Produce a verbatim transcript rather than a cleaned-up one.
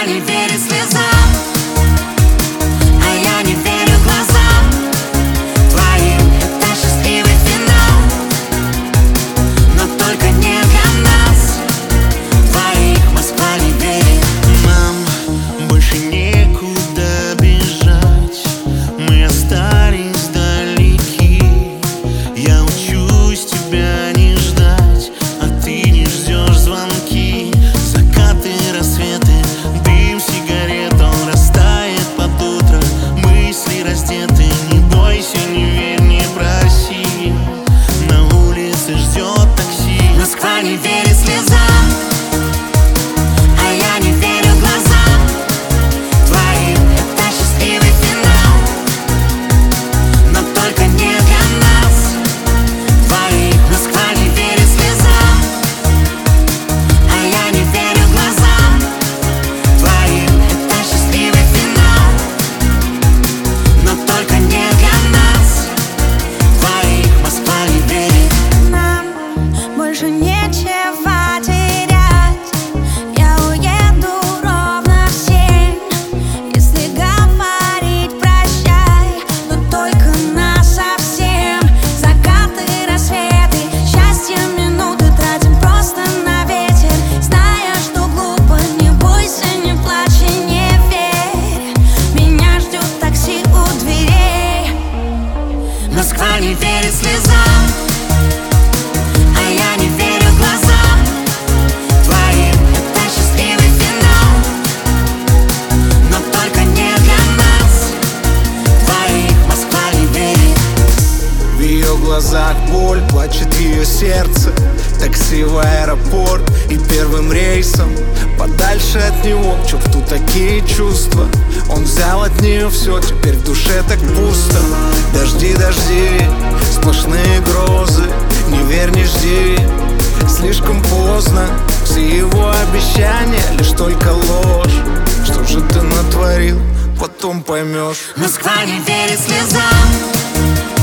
Москва не верит слезам, а я не верю глазам твоим. Это счастливый финал, но только не для нас двоих. Москва не верит. Нам больше некуда бежать, мы остались далеки. Я учусь тебя не ждать, а ты не ждешь звонки. Закаты, рассветы, дым сигарет, он растает под утро. Мысли раздеты, не бойся, не верь, не проси. На улице ждет такси. Москва не верит слезам, а я не верю глазам твоим. Это счастливый финал, но только не для нас двоих. Москва не верит слезам, а я не верю глазам твоим. Это счастливый финал, но только не для нас двоих. Москва не верит. Нам больше нечего терять. Я уеду ровно в семь. Если говорить прощай, но только насовсем. Закаты, рассветы, счастье, минуты тратим просто на ветер. Зная, что глупо, не бойся, не плачь и не верь. Меня ждет такси у дверей. Москва не верит слезам, а я не верю глазам твоим. Это счастливый финал, но только не для нас двоих. Москва не верит. В ее глазах боль, плачет ее сердце. Такси в аэропорт и первым рейсом подальше от него. Чувствую такие чувства. Он взял от нее все, теперь в душе так пусто. Дожди, дожди, сплошные грозы. Не верь, не жди, слишком поздно. Все его обещания лишь только ложь. Что же ты натворил, потом поймешь. Москва не верит слезам,